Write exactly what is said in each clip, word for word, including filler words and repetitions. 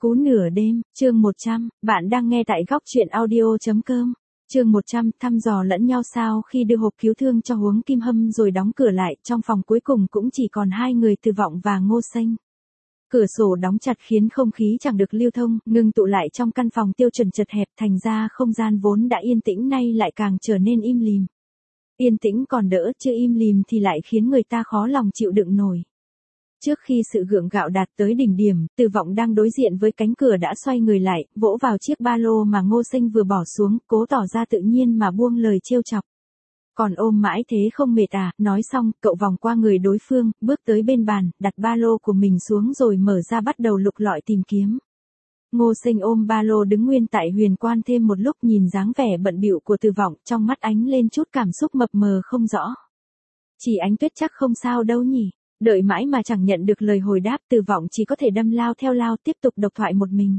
Cú nửa đêm, chương một trăm, bạn đang nghe tại góc truyện audio.com. Chương một trăm, thăm dò lẫn nhau sao khi đưa hộp cứu thương cho Huống Kim Hâm rồi đóng cửa lại, trong phòng cuối cùng cũng chỉ còn hai người Từ Vọng và Ngô Xanh. Cửa sổ đóng chặt khiến không khí chẳng được lưu thông, ngưng tụ lại trong căn phòng tiêu chuẩn chật hẹp, thành ra không gian vốn đã yên tĩnh nay lại càng trở nên im lìm. Yên tĩnh còn đỡ, chứ im lìm thì lại khiến người ta khó lòng chịu đựng nổi. Trước khi sự gượng gạo đạt tới đỉnh điểm, Từ Vọng đang đối diện với cánh cửa đã xoay người lại, vỗ vào chiếc ba lô mà Ngô Xanh vừa bỏ xuống, cố tỏ ra tự nhiên mà buông lời trêu chọc. Còn ôm mãi thế không mệt à? Nói xong, cậu vòng qua người đối phương, bước tới bên bàn, đặt ba lô của mình xuống rồi mở ra bắt đầu lục lọi tìm kiếm. Ngô Xanh ôm ba lô đứng nguyên tại huyền quan thêm một lúc, nhìn dáng vẻ bận bịu của Từ Vọng, trong mắt ánh lên chút cảm xúc mập mờ không rõ. Chỉ Ánh Tuyết chắc không sao đâu nhỉ? Đợi mãi mà chẳng nhận được lời hồi đáp, Từ Vọng chỉ có thể đâm lao theo lao tiếp tục độc thoại một mình.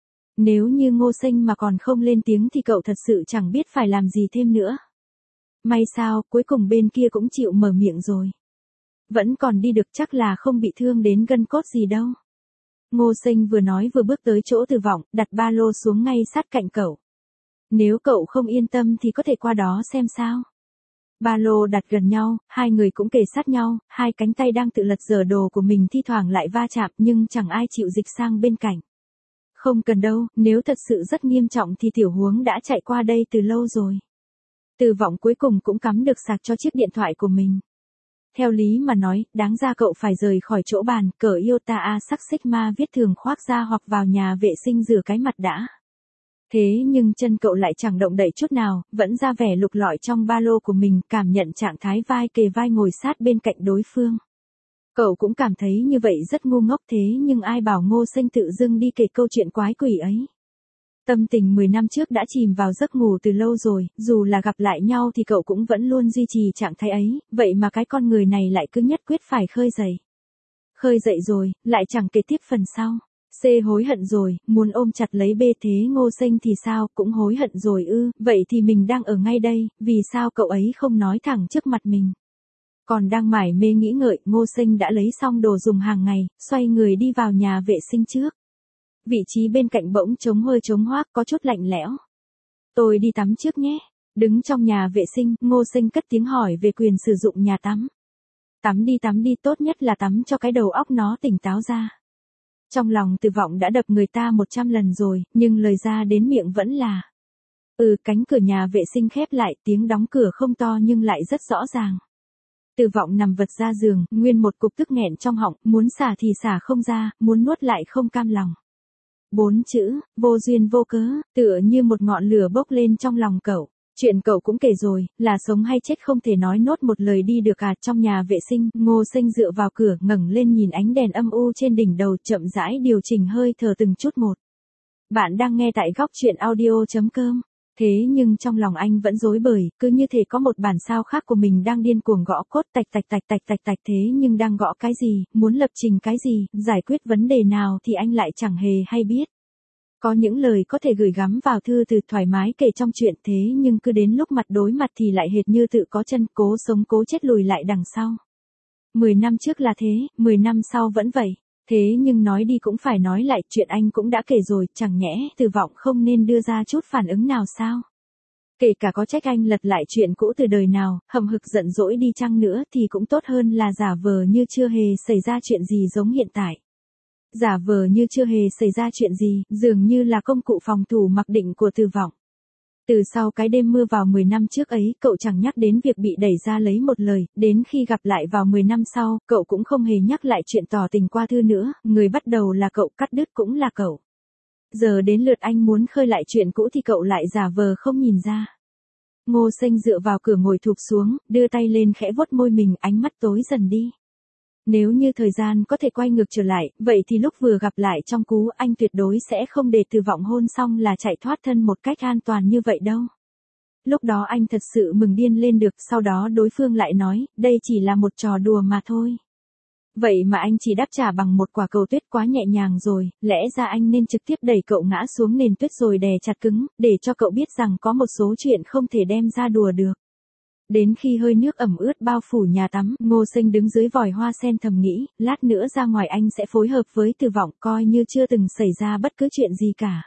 Nếu như Ngô Xanh mà còn không lên tiếng thì cậu thật sự chẳng biết phải làm gì thêm nữa. May sao, cuối cùng bên kia cũng chịu mở miệng rồi. Vẫn còn đi được, chắc là không bị thương đến gân cốt gì đâu. Ngô Xanh vừa nói vừa bước tới chỗ Từ Vọng, đặt ba lô xuống ngay sát cạnh cậu. Nếu cậu không yên tâm thì có thể qua đó xem sao. Ba lô đặt gần nhau, hai người cũng kề sát nhau, hai cánh tay đang tự lật dở đồ của mình thi thoảng lại va chạm nhưng chẳng ai chịu dịch sang bên cạnh. Không cần đâu, nếu thật sự rất nghiêm trọng thì Tiểu Huống đã chạy qua đây từ lâu rồi. Từ Vọng cuối cùng cũng cắm được sạc cho chiếc điện thoại của mình. Theo lý mà nói, đáng ra cậu phải rời khỏi chỗ bàn, cởi iota a sắc sigma viết thường khoác ra hoặc vào nhà vệ sinh rửa cái mặt đã. Thế nhưng chân cậu lại chẳng động đậy chút nào, vẫn ra vẻ lục lọi trong ba lô của mình, cảm nhận trạng thái vai kề vai ngồi sát bên cạnh đối phương. Cậu cũng cảm thấy như vậy rất ngu ngốc, thế nhưng ai bảo Ngô Xanh tự dưng đi kể câu chuyện quái quỷ ấy. Tâm tình mười năm trước đã chìm vào giấc ngủ từ lâu rồi, dù là gặp lại nhau thì cậu cũng vẫn luôn duy trì trạng thái ấy, vậy mà cái con người này lại cứ nhất quyết phải khơi dậy. Khơi dậy rồi, lại chẳng kể tiếp phần sau. C hối hận rồi, muốn ôm chặt lấy B, thế Ngô Xanh thì sao, cũng hối hận rồi ư, vậy thì mình đang ở ngay đây, vì sao cậu ấy không nói thẳng trước mặt mình. Còn đang mải mê nghĩ ngợi, Ngô Xanh đã lấy xong đồ dùng hàng ngày, xoay người đi vào nhà vệ sinh trước. Vị trí bên cạnh bỗng trống hơi trống hoác, có chút lạnh lẽo. Tôi đi tắm trước nhé. Đứng trong nhà vệ sinh, Ngô Xanh cất tiếng hỏi về quyền sử dụng nhà tắm. Tắm đi tắm đi, tốt nhất là tắm cho cái đầu óc nó tỉnh táo ra. Trong lòng Từ Vọng đã đập người ta một trăm lần rồi, nhưng lời ra đến miệng vẫn là. Ừ, cánh cửa nhà vệ sinh khép lại, tiếng đóng cửa không to nhưng lại rất rõ ràng. Từ Vọng nằm vật ra giường, nguyên một cục tức nghẹn trong họng, muốn xả thì xả không ra, muốn nuốt lại không cam lòng. Bốn chữ, vô duyên vô cớ, tựa như một ngọn lửa bốc lên trong lòng cậu. Chuyện cậu cũng kể rồi, là sống hay chết không thể nói nốt một lời đi được à. Trong nhà vệ sinh, Ngô Xanh dựa vào cửa, ngẩng lên nhìn ánh đèn âm u trên đỉnh đầu, chậm rãi điều chỉnh hơi thở từng chút một. Bạn đang nghe tại góc truyện audio.com. Thế nhưng trong lòng anh vẫn rối bời, cứ như thể có một bản sao khác của mình đang điên cuồng gõ cốt tạch tạch tạch tạch tạch tạch, thế nhưng đang gõ cái gì, muốn lập trình cái gì, giải quyết vấn đề nào thì anh lại chẳng hề hay biết. Có những lời có thể gửi gắm vào thư từ thoải mái kể trong chuyện, thế nhưng cứ đến lúc mặt đối mặt thì lại hệt như tự có chân, cố sống cố chết lùi lại đằng sau. Mười năm trước là thế, mười năm sau vẫn vậy. Thế nhưng nói đi cũng phải nói lại, chuyện anh cũng đã kể rồi, chẳng nhẽ Từ Vọng không nên đưa ra chút phản ứng nào sao? Kể cả có trách anh lật lại chuyện cũ từ đời nào, hậm hực giận dỗi đi chăng nữa thì cũng tốt hơn là giả vờ như chưa hề xảy ra chuyện gì giống hiện tại. Giả vờ như chưa hề xảy ra chuyện gì, dường như là công cụ phòng thủ mặc định của Từ Vọng. Từ sau cái đêm mưa vào mười năm trước ấy, cậu chẳng nhắc đến việc bị đẩy ra lấy một lời, đến khi gặp lại vào mười năm sau, cậu cũng không hề nhắc lại chuyện tỏ tình qua thư nữa, người bắt đầu là cậu, cắt đứt cũng là cậu. Giờ đến lượt anh muốn khơi lại chuyện cũ thì cậu lại giả vờ không nhìn ra. Ngô Xanh dựa vào cửa ngồi thụp xuống, đưa tay lên khẽ vuốt môi mình, ánh mắt tối dần đi. Nếu như thời gian có thể quay ngược trở lại, vậy thì lúc vừa gặp lại trong cú, anh tuyệt đối sẽ không để Từ Vọng hôn xong là chạy thoát thân một cách an toàn như vậy đâu. Lúc đó anh thật sự mừng điên lên được, sau đó đối phương lại nói, đây chỉ là một trò đùa mà thôi. Vậy mà anh chỉ đáp trả bằng một quả cầu tuyết quá nhẹ nhàng rồi, lẽ ra anh nên trực tiếp đẩy cậu ngã xuống nền tuyết rồi đè chặt cứng, để cho cậu biết rằng có một số chuyện không thể đem ra đùa được. Đến khi hơi nước ẩm ướt bao phủ nhà tắm, Ngô Sinh đứng dưới vòi hoa sen thầm nghĩ, lát nữa ra ngoài anh sẽ phối hợp với Từ Vọng coi như chưa từng xảy ra bất cứ chuyện gì cả.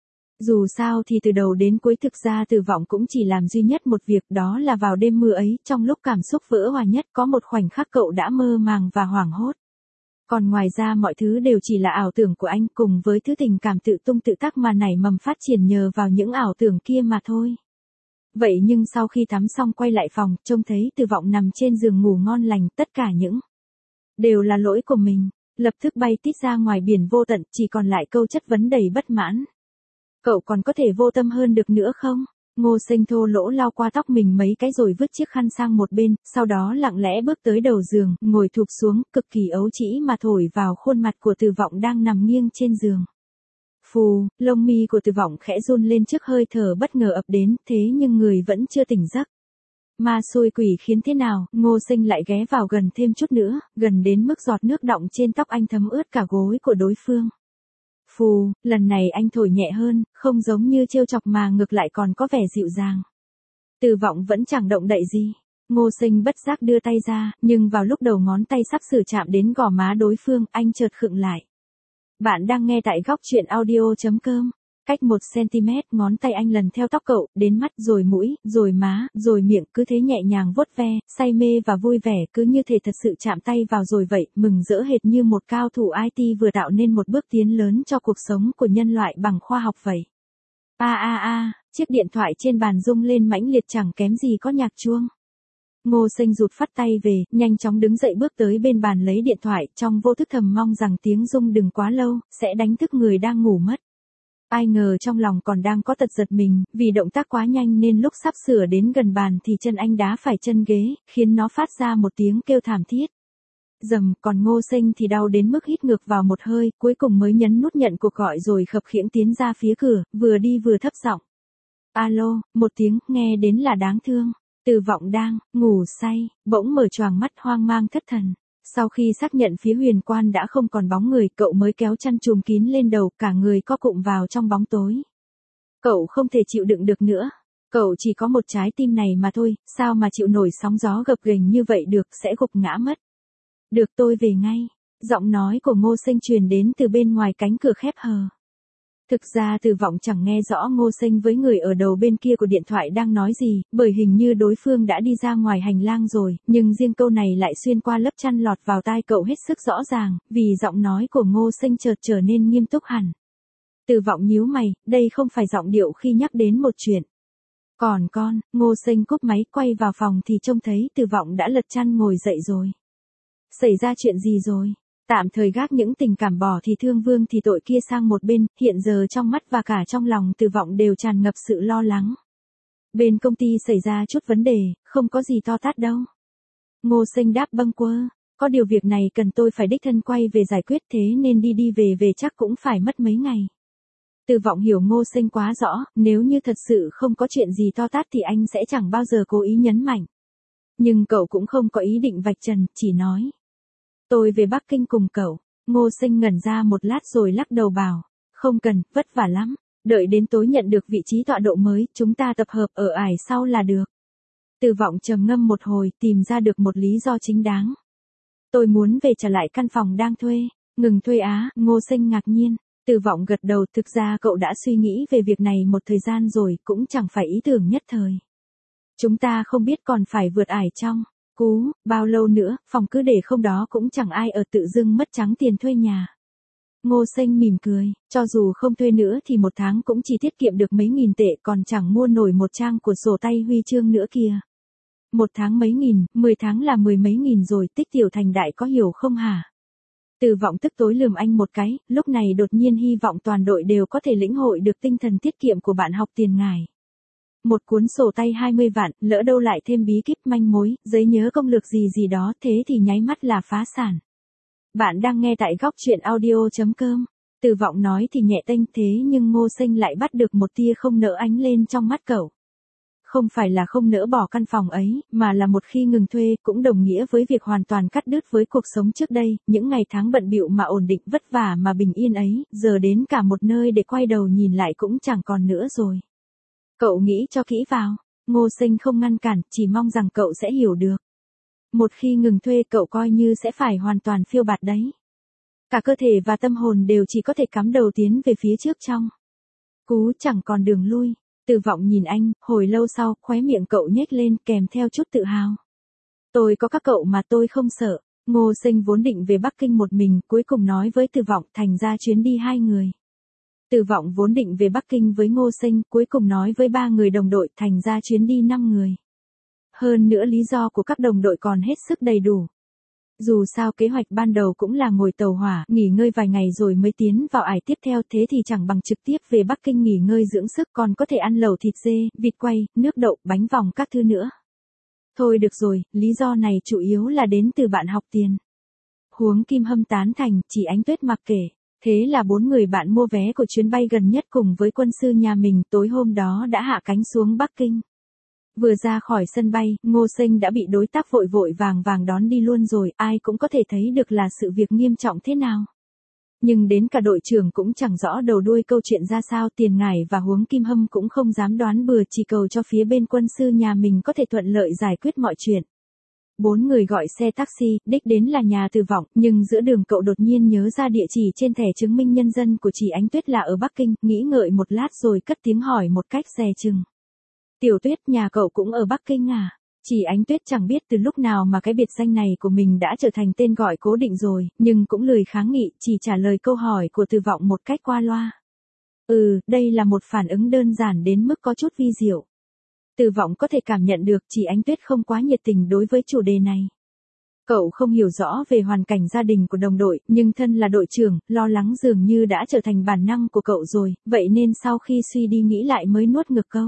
Dù sao thì từ đầu đến cuối thực ra Từ Vọng cũng chỉ làm duy nhất một việc, đó là vào đêm mưa ấy, trong lúc cảm xúc vỡ hòa nhất có một khoảnh khắc cậu đã mơ màng và hoảng hốt. Còn ngoài ra mọi thứ đều chỉ là ảo tưởng của anh cùng với thứ tình cảm tự tung tự tác mà nảy mầm phát triển nhờ vào những ảo tưởng kia mà thôi. Vậy nhưng sau khi tắm xong quay lại phòng, trông thấy Từ Vọng nằm trên giường ngủ ngon lành, tất cả những đều là lỗi của mình, lập tức bay tít ra ngoài biển vô tận, chỉ còn lại câu chất vấn đầy bất mãn. Cậu còn có thể vô tâm hơn được nữa không? Ngô Sinh thô lỗ lau qua tóc mình mấy cái rồi vứt chiếc khăn sang một bên, sau đó lặng lẽ bước tới đầu giường, ngồi thụp xuống, cực kỳ ấu trĩ mà thổi vào khuôn mặt của Từ Vọng đang nằm nghiêng trên giường. Phù, lông mi của Từ Vọng khẽ run lên trước hơi thở bất ngờ ập đến, thế nhưng người vẫn chưa tỉnh giấc. Ma xui quỷ khiến thế nào, Ngô Sinh lại ghé vào gần thêm chút nữa, gần đến mức giọt nước đọng trên tóc anh thấm ướt cả gối của đối phương. Phù, lần này anh thổi nhẹ hơn, không giống như trêu chọc mà ngược lại còn có vẻ dịu dàng. Từ Vọng vẫn chẳng động đậy gì. Ngô Sinh bất giác đưa tay ra, nhưng vào lúc đầu ngón tay sắp sửa chạm đến gò má đối phương, anh chợt khựng lại. Bạn đang nghe tại góc truyện audio chấm com. Cách một xăng-ti-mét, ngón tay anh lần theo tóc cậu, đến mắt, rồi mũi, rồi má, rồi miệng, cứ thế nhẹ nhàng vuốt ve, say mê và vui vẻ, cứ như thể thật sự chạm tay vào rồi vậy, mừng rỡ hệt như một cao thủ i tê vừa tạo nên một bước tiến lớn cho cuộc sống của nhân loại bằng khoa học vậy. A a a, chiếc điện thoại trên bàn rung lên mãnh liệt chẳng kém gì có nhạc chuông. Ngô Sinh rụt phắt tay về, nhanh chóng đứng dậy bước tới bên bàn lấy điện thoại, trong vô thức thầm mong rằng tiếng rung đừng quá lâu, sẽ đánh thức người đang ngủ mất. Ai ngờ trong lòng còn đang có tật giật mình, vì động tác quá nhanh nên lúc sắp sửa đến gần bàn thì chân anh đá phải chân ghế, khiến nó phát ra một tiếng kêu thảm thiết. Dầm, còn Ngô Sinh thì đau đến mức hít ngược vào một hơi, cuối cùng mới nhấn nút nhận cuộc gọi rồi khập khiễng tiến ra phía cửa, vừa đi vừa thấp giọng. Alo, một tiếng, nghe đến là đáng thương. Từ Vọng đang ngủ say, bỗng mở choàng mắt hoang mang thất thần. Sau khi xác nhận phía Huyền Quan đã không còn bóng người, cậu mới kéo chăn trùm kín lên đầu, cả người co cụm vào trong bóng tối. Cậu không thể chịu đựng được nữa. Cậu chỉ có một trái tim này mà thôi, sao mà chịu nổi sóng gió gập ghềnh như vậy được, sẽ gục ngã mất. Được, tôi về ngay. Giọng nói của Ngô Sinh truyền đến từ bên ngoài cánh cửa khép hờ. Thực ra Từ Vọng chẳng nghe rõ Ngô Sinh với người ở đầu bên kia của điện thoại đang nói gì, bởi hình như đối phương đã đi ra ngoài hành lang rồi, nhưng riêng câu này lại xuyên qua lớp chăn lọt vào tai cậu hết sức rõ ràng, vì giọng nói của Ngô Sinh chợt trở nên nghiêm túc hẳn. Từ Vọng nhíu mày, đây không phải giọng điệu khi nhắc đến một chuyện. Còn con, Ngô Sinh cúp máy quay vào phòng thì trông thấy Từ Vọng đã lật chăn ngồi dậy rồi. Xảy ra chuyện gì rồi? Tạm thời gác những tình cảm bỏ thì thương vương thì tội kia sang một bên, hiện giờ trong mắt và cả trong lòng Từ Vọng đều tràn ngập sự lo lắng. Bên công ty xảy ra chút vấn đề, không có gì to tát đâu. Ngô Sinh đáp bâng quơ, có điều việc này cần tôi phải đích thân quay về giải quyết, thế nên đi đi về về chắc cũng phải mất mấy ngày. Từ Vọng hiểu Ngô Sinh quá rõ, nếu như thật sự không có chuyện gì to tát thì anh sẽ chẳng bao giờ cố ý nhấn mạnh. Nhưng cậu cũng không có ý định vạch trần, chỉ nói. Tôi về Bắc Kinh cùng cậu. Ngô Sinh ngẩn ra một lát rồi lắc đầu bảo, không cần, vất vả lắm. Đợi đến tối nhận được vị trí tọa độ mới, chúng ta tập hợp ở ải sau là được. Từ Vọng trầm ngâm một hồi, tìm ra được một lý do chính đáng. Tôi muốn về trả lại căn phòng đang thuê. Ngừng thuê á? Ngô Sinh ngạc nhiên. Từ Vọng gật đầu, thực ra cậu đã suy nghĩ về việc này một thời gian rồi, cũng chẳng phải ý tưởng nhất thời. Chúng ta không biết còn phải vượt ải trong cú bao lâu nữa, phòng cứ để không đó cũng chẳng ai ở, tự dưng mất trắng tiền thuê nhà. Ngô Sinh mỉm cười, cho dù không thuê nữa thì một tháng cũng chỉ tiết kiệm được mấy nghìn tệ, còn chẳng mua nổi một trang của sổ tay huy chương nữa kìa. Một tháng mấy nghìn, mười tháng là mười mấy nghìn rồi, tích tiểu thành đại, có hiểu không hả? Từ Vọng tức tối lườm anh một cái, lúc này đột nhiên hy vọng toàn đội đều có thể lĩnh hội được tinh thần tiết kiệm của bạn học tiền ngài. Một cuốn sổ tay hai mươi vạn, lỡ đâu lại thêm bí kíp manh mối, giấy nhớ công lược gì gì đó, thế thì nháy mắt là phá sản. Bạn đang nghe tại góc truyện audio chấm com. Từ Vọng nói thì nhẹ tênh, thế nhưng Ngô Sinh lại bắt được một tia không nỡ ánh lên trong mắt cậu. Không phải là không nỡ bỏ căn phòng ấy, mà là một khi ngừng thuê, cũng đồng nghĩa với việc hoàn toàn cắt đứt với cuộc sống trước đây, những ngày tháng bận bịu mà ổn định vất vả mà bình yên ấy, giờ đến cả một nơi để quay đầu nhìn lại cũng chẳng còn nữa rồi. Cậu nghĩ cho kỹ vào. Ngô Sinh không ngăn cản, chỉ mong rằng cậu sẽ hiểu được. Một khi ngừng thuê cậu coi như sẽ phải hoàn toàn phiêu bạt đấy. Cả cơ thể và tâm hồn đều chỉ có thể cắm đầu tiến về phía trước trong. Cú chẳng còn đường lui. Từ Vọng nhìn anh, hồi lâu sau, khóe miệng cậu nhếch lên kèm theo chút tự hào. Tôi có các cậu mà tôi không sợ. Ngô Sinh vốn định về Bắc Kinh một mình, cuối cùng nói với Từ Vọng, thành ra chuyến đi hai người. Từ Vọng vốn định về Bắc Kinh với Ngô Sinh, cuối cùng nói với ba người đồng đội, thành ra chuyến đi năm người. Hơn nữa lý do của các đồng đội còn hết sức đầy đủ. Dù sao kế hoạch ban đầu cũng là ngồi tàu hỏa, nghỉ ngơi vài ngày rồi mới tiến vào ải tiếp theo, thế thì chẳng bằng trực tiếp về Bắc Kinh nghỉ ngơi dưỡng sức, còn có thể ăn lẩu thịt dê, vịt quay, nước đậu, bánh vòng các thứ nữa. Thôi được rồi, lý do này chủ yếu là đến từ bạn học tiền. Huống Kim Hâm tán thành, chỉ Ánh Tuyết mặc kệ. Thế là bốn người bạn mua vé của chuyến bay gần nhất cùng với quân sư nhà mình tối hôm đó đã hạ cánh xuống Bắc Kinh. Vừa ra khỏi sân bay, Ngô Sinh đã bị đối tác vội vội vàng vàng đón đi luôn rồi, ai cũng có thể thấy được là sự việc nghiêm trọng thế nào. Nhưng đến cả đội trưởng cũng chẳng rõ đầu đuôi câu chuyện ra sao, Tiền Ngải và Huống Kim Hâm cũng không dám đoán bừa, chỉ cầu cho phía bên quân sư nhà mình có thể thuận lợi giải quyết mọi chuyện. Bốn người gọi xe taxi, đích đến là nhà Từ Vọng, nhưng giữa đường cậu đột nhiên nhớ ra địa chỉ trên thẻ chứng minh nhân dân của chị Ánh Tuyết là ở Bắc Kinh, nghĩ ngợi một lát rồi cất tiếng hỏi một cách dè chừng. Tiểu Tuyết, nhà cậu cũng ở Bắc Kinh à? Chị Ánh Tuyết chẳng biết từ lúc nào mà cái biệt danh này của mình đã trở thành tên gọi cố định rồi, nhưng cũng lười kháng nghị, chỉ trả lời câu hỏi của Từ Vọng một cách qua loa. Ừ, đây là một phản ứng đơn giản đến mức có chút vi diệu. Từ Vọng có thể cảm nhận được chị Ánh Tuyết không quá nhiệt tình đối với chủ đề này. Cậu không hiểu rõ về hoàn cảnh gia đình của đồng đội, nhưng thân là đội trưởng, lo lắng dường như đã trở thành bản năng của cậu rồi, vậy nên sau khi suy đi nghĩ lại mới nuốt ngược câu.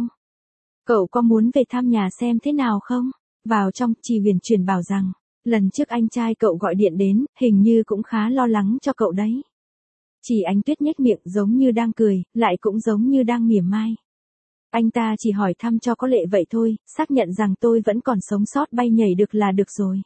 Cậu có muốn về thăm nhà xem thế nào không? Vào trong, chị Huyền truyền bảo rằng, lần trước anh trai cậu gọi điện đến, hình như cũng khá lo lắng cho cậu đấy. Chị Ánh Tuyết nhếch miệng giống như đang cười, lại cũng giống như đang mỉa mai. Anh ta chỉ hỏi thăm cho có lệ vậy thôi, xác nhận rằng tôi vẫn còn sống sót bay nhảy được là được rồi.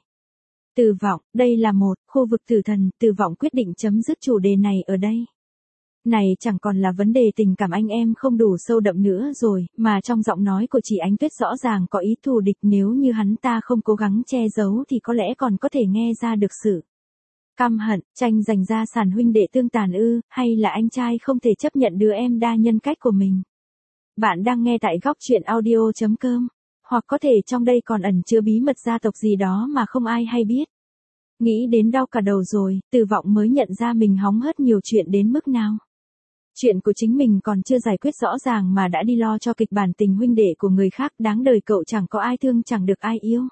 Từ Vọng, đây là một khu vực tử thần, Từ Vọng quyết định chấm dứt chủ đề này ở đây. Này chẳng còn là vấn đề tình cảm anh em không đủ sâu đậm nữa rồi, mà trong giọng nói của chị Ánh Tuyết rõ ràng có ý thù địch, nếu như hắn ta không cố gắng che giấu thì có lẽ còn có thể nghe ra được sự căm hận. Tranh giành gia sản huynh đệ tương tàn ư, hay là anh trai không thể chấp nhận đứa em đa nhân cách của mình. Bạn đang nghe tại góc truyện audio chấm com, hoặc có thể trong đây còn ẩn chứa bí mật gia tộc gì đó mà không ai hay biết. Nghĩ đến đau cả đầu rồi, Từ Vọng mới nhận ra mình hóng hớt nhiều chuyện đến mức nào. Chuyện của chính mình còn chưa giải quyết rõ ràng mà đã đi lo cho kịch bản tình huynh đệ của người khác, đáng đời cậu chẳng có ai thương chẳng được ai yêu.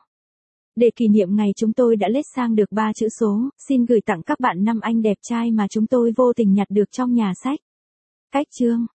Để kỷ niệm ngày chúng tôi đã lết sang được ba chữ số, xin gửi tặng các bạn năm anh đẹp trai mà chúng tôi vô tình nhặt được trong nhà sách. Cách chương